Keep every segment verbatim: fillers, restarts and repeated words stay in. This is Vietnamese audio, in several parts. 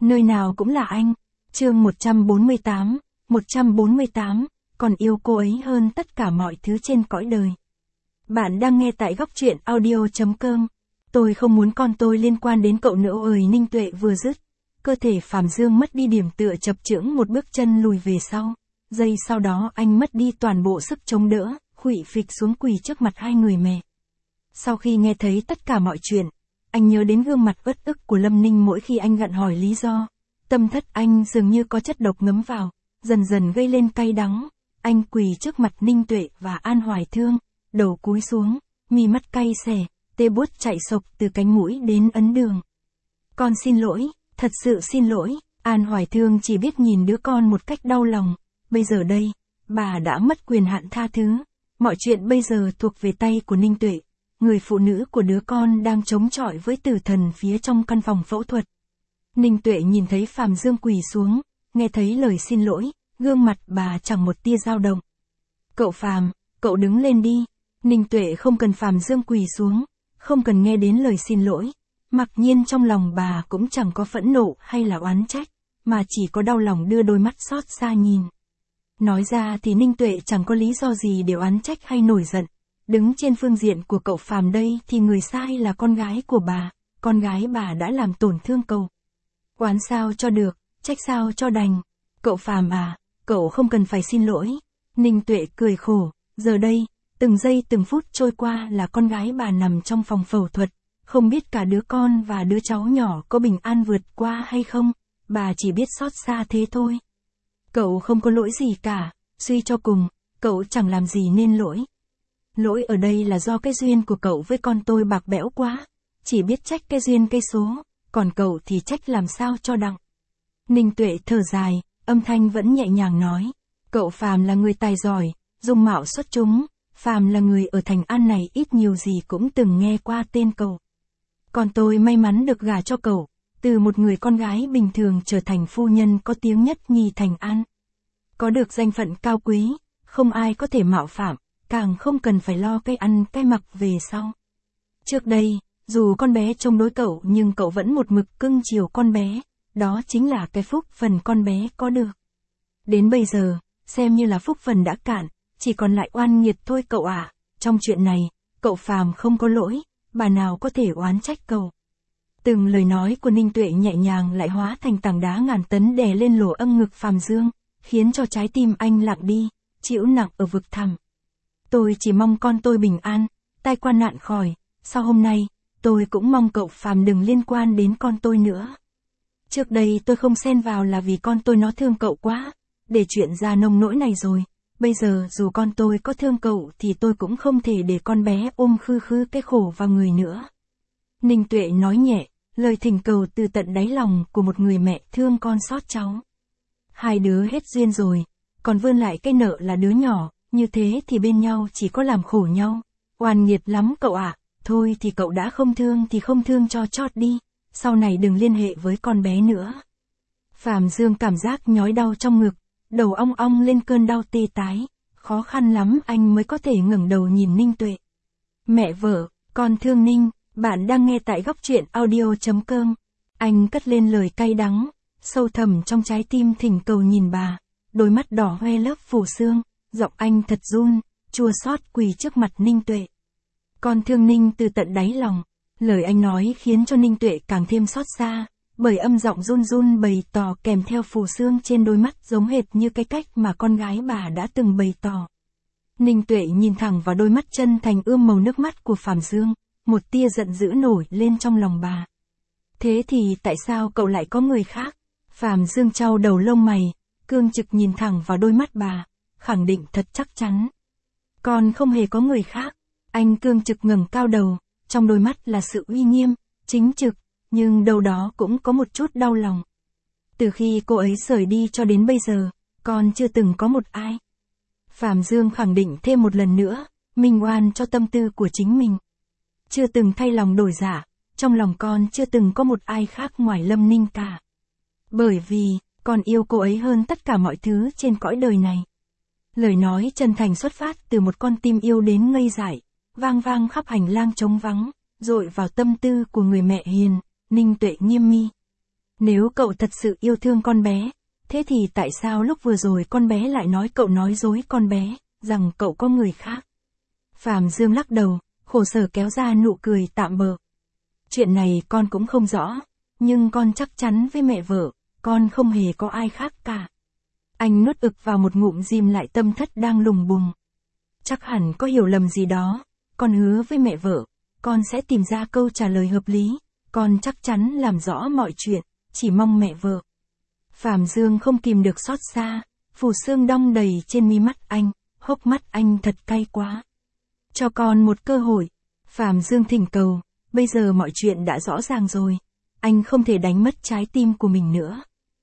Nơi nào cũng là anh. Chương một trăm bốn mươi tám, một trăm bốn mươi tám, còn yêu cô ấy hơn tất cả mọi thứ trên cõi đời. Bạn đang nghe tại góc truyện audio chấm com. Tôi không muốn con tôi liên quan đến cậu nữa ơi. Ninh Tuệ vừa dứt, cơ thể Phạm Dương mất đi điểm tựa, chập chững một bước chân lùi về sau. Giây sau đó anh mất đi toàn bộ sức chống đỡ, khuỵu phịch xuống quỳ trước mặt hai người mẹ. Sau khi nghe thấy tất cả mọi chuyện, anh nhớ đến gương mặt uất ức của Lâm Ninh mỗi khi anh gặng hỏi lý do. Tâm thất anh dường như có chất độc ngấm vào, dần dần gây lên cay đắng. Anh quỳ trước mặt Ninh Tuệ và An Hoài Thương, đầu cúi xuống, mi mắt cay xè, tê buốt chạy sộc từ cánh mũi đến ấn đường. Con xin lỗi, thật sự xin lỗi. An Hoài Thương chỉ biết nhìn đứa con một cách đau lòng. Bây giờ đây, bà đã mất quyền hạn tha thứ. Mọi chuyện bây giờ thuộc về tay của Ninh Tuệ. Người phụ nữ của đứa con đang chống chọi với tử thần phía trong căn phòng phẫu thuật. Ninh Tuệ nhìn thấy Phạm Dương quỳ xuống, nghe thấy lời xin lỗi, gương mặt bà chẳng một tia dao động. Cậu Phạm, cậu đứng lên đi. Ninh Tuệ không cần Phạm Dương quỳ xuống, không cần nghe đến lời xin lỗi. Mặc nhiên trong lòng bà cũng chẳng có phẫn nộ hay là oán trách, mà chỉ có đau lòng đưa đôi mắt xót xa nhìn. Nói ra thì Ninh Tuệ chẳng có lý do gì để oán trách hay nổi giận. Đứng trên phương diện của cậu Phạm đây thì người sai là con gái của bà, con gái bà đã làm tổn thương cậu. Oán sao cho được, trách sao cho đành. Cậu Phạm à, cậu không cần phải xin lỗi. Ninh Tuệ cười khổ, giờ đây, từng giây từng phút trôi qua là con gái bà nằm trong phòng phẫu thuật, không biết cả đứa con và đứa cháu nhỏ có bình an vượt qua hay không, bà chỉ biết xót xa thế thôi. Cậu không có lỗi gì cả, suy cho cùng, cậu chẳng làm gì nên lỗi. Lỗi ở đây là do cái duyên của cậu với con tôi bạc bẽo quá, chỉ biết trách cái duyên cây số, còn cậu thì trách làm sao cho đặng. Ninh Tuệ thở dài, âm thanh vẫn nhẹ nhàng nói, cậu Phạm là người tài giỏi, dung mạo xuất chúng, Phạm là người ở thành An này ít nhiều gì cũng từng nghe qua tên cậu. Còn tôi may mắn được gả cho cậu, từ một người con gái bình thường trở thành phu nhân có tiếng nhất nhì thành An. Có được danh phận cao quý, không ai có thể mạo phạm, càng không cần phải lo cái ăn cái mặc về sau. Trước đây, dù con bé chống đối cậu nhưng cậu vẫn một mực cưng chiều con bé, đó chính là cái phúc phần con bé có được. Đến bây giờ, xem như là phúc phần đã cạn, chỉ còn lại oan nghiệt thôi cậu ạ. Trong chuyện này, cậu Phạm không có lỗi, bà nào có thể oán trách cậu. Từng lời nói của Ninh Tuệ nhẹ nhàng lại hóa thành tảng đá ngàn tấn đè lên lỗ âm ngực Phạm Dương, khiến cho trái tim anh lặng đi, chịu nặng ở vực thẳm. Tôi chỉ mong con tôi bình an, tai qua nạn khỏi, sau hôm nay, tôi cũng mong cậu Phạm đừng liên quan đến con tôi nữa. Trước đây tôi không xen vào là vì con tôi nó thương cậu quá, để chuyện ra nông nỗi này rồi, bây giờ dù con tôi có thương cậu thì tôi cũng không thể để con bé ôm khư khư cái khổ vào người nữa. Ninh Tuệ nói nhẹ, lời thỉnh cầu từ tận đáy lòng của một người mẹ thương con xót cháu. Hai đứa hết duyên rồi, còn vươn lại cái nợ là đứa nhỏ, như thế thì bên nhau chỉ có làm khổ nhau. Oan nghiệt lắm cậu ạ, thôi thì cậu đã không thương thì không thương cho chót đi, sau này đừng liên hệ với con bé nữa. Phạm Dương cảm giác nhói đau trong ngực, đầu ong ong lên cơn đau tê tái, khó khăn lắm anh mới có thể ngẩng đầu nhìn Ninh Tuệ. Mẹ vợ, con thương Ninh, bạn đang nghe tại góc truyện audio chấm com. Anh cất lên lời cay đắng, sâu thẳm trong trái tim thỉnh cầu nhìn bà, đôi mắt đỏ hoe lớp phủ sương, giọng anh thật run, chua xót quỳ trước mặt Ninh Tuệ. Con thương Ninh từ tận đáy lòng, lời anh nói khiến cho Ninh Tuệ càng thêm xót xa, bởi âm giọng run run bày tỏ kèm theo phủ sương trên đôi mắt giống hệt như cái cách mà con gái bà đã từng bày tỏ. Ninh Tuệ nhìn thẳng vào đôi mắt chân thành ươm màu nước mắt của Phạm Dương, một tia giận dữ nổi lên trong lòng bà. Thế thì tại sao cậu lại có người khác? Phạm Dương chau đầu lông mày, cương trực nhìn thẳng vào đôi mắt bà, khẳng định thật chắc chắn. Con không hề có người khác. Anh cương trực ngẩng cao đầu, trong đôi mắt là sự uy nghiêm, chính trực, nhưng đâu đó cũng có một chút đau lòng. Từ khi cô ấy rời đi cho đến bây giờ, con chưa từng có một ai. Phạm Dương khẳng định thêm một lần nữa, minh oan cho tâm tư của chính mình. Chưa từng thay lòng đổi dạ, trong lòng con chưa từng có một ai khác ngoài Lâm Ninh cả. Bởi vì, con yêu cô ấy hơn tất cả mọi thứ trên cõi đời này. Lời nói chân thành xuất phát từ một con tim yêu đến ngây dại, vang vang khắp hành lang trống vắng, dội vào tâm tư của người mẹ hiền, Ninh Tuệ nghiêm mi. Nếu cậu thật sự yêu thương con bé, thế thì tại sao lúc vừa rồi con bé lại nói cậu nói dối con bé, rằng cậu có người khác? Phạm Dương lắc đầu, khổ sở kéo ra nụ cười tạm bợ. Chuyện này con cũng không rõ, nhưng con chắc chắn với mẹ vợ, con không hề có ai khác cả. Anh nuốt ực vào một ngụm ghim lại tâm thất đang lùng bùng. Chắc hẳn có hiểu lầm gì đó, con hứa với mẹ vợ, con sẽ tìm ra câu trả lời hợp lý, con chắc chắn làm rõ mọi chuyện, chỉ mong mẹ vợ. Phạm Dương không kìm được xót xa, phù sương đong đầy trên mi mắt anh, hốc mắt anh thật cay quá. Cho con một cơ hội, Phạm Dương thỉnh cầu, bây giờ mọi chuyện đã rõ ràng rồi, anh không thể đánh mất trái tim của mình nữa.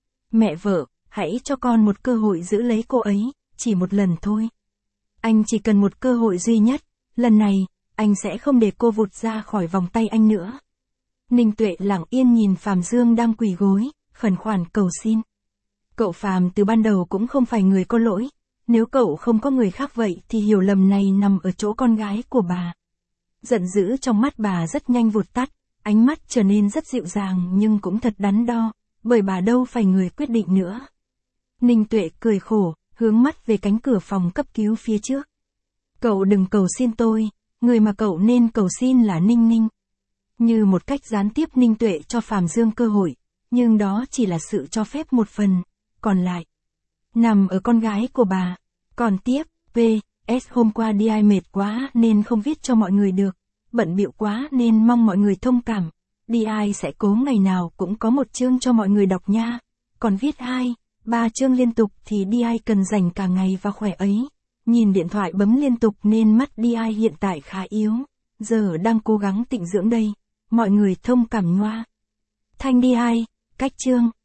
Mẹ vợ, hãy cho con một cơ hội giữ lấy cô ấy, chỉ một lần thôi. Anh chỉ cần một cơ hội duy nhất, lần này, anh sẽ không để cô vụt ra khỏi vòng tay anh nữa. Ninh Tuệ lặng yên nhìn Phạm Dương đang quỳ gối, khẩn khoản cầu xin. Cậu Phạm từ ban đầu cũng không phải người có lỗi, nếu cậu không có người khác vậy thì hiểu lầm này nằm ở chỗ con gái của bà. Giận dữ trong mắt bà rất nhanh vụt tắt, ánh mắt trở nên rất dịu dàng nhưng cũng thật đắn đo, bởi bà đâu phải người quyết định nữa. Ninh Tuệ cười khổ, hướng mắt về cánh cửa phòng cấp cứu phía trước. Cậu đừng cầu xin tôi, người mà cậu nên cầu xin là Ninh Ninh. Như một cách gián tiếp Ninh Tuệ cho Phạm Dương cơ hội, nhưng đó chỉ là sự cho phép một phần, còn lại nằm ở con gái của bà. Còn tiếp, pê ét hôm qua đi ai mệt quá nên không viết cho mọi người được, bận bịu quá nên mong mọi người thông cảm, đi ai sẽ cố ngày nào cũng có một chương cho mọi người đọc nha, còn viết hai, ba chương liên tục thì đi ai cần dành cả ngày và khỏe ấy. Nhìn điện thoại bấm liên tục nên mắt đi ai hiện tại khá yếu, giờ đang cố gắng tịnh dưỡng đây, mọi người thông cảm nhoa. Thanh đi ai, cách chương.